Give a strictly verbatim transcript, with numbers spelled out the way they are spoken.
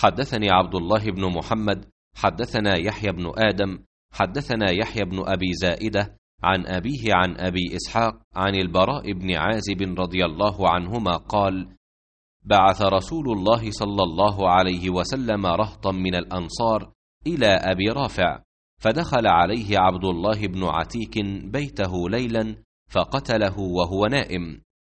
حدثني عبد الله بن محمد حدثنا يحيى بن آدم حدثنا يحيى بن أبي زائدة عن أبيه عن أبي إسحاق عن البراء بن عازب رضي الله عنهما قال: بعث رسول الله صلى الله عليه وسلم رهطا من الأنصار إلى أبي رافع، فدخل عليه عبد الله بن عتيك بيته ليلا فقتله وهو نائم،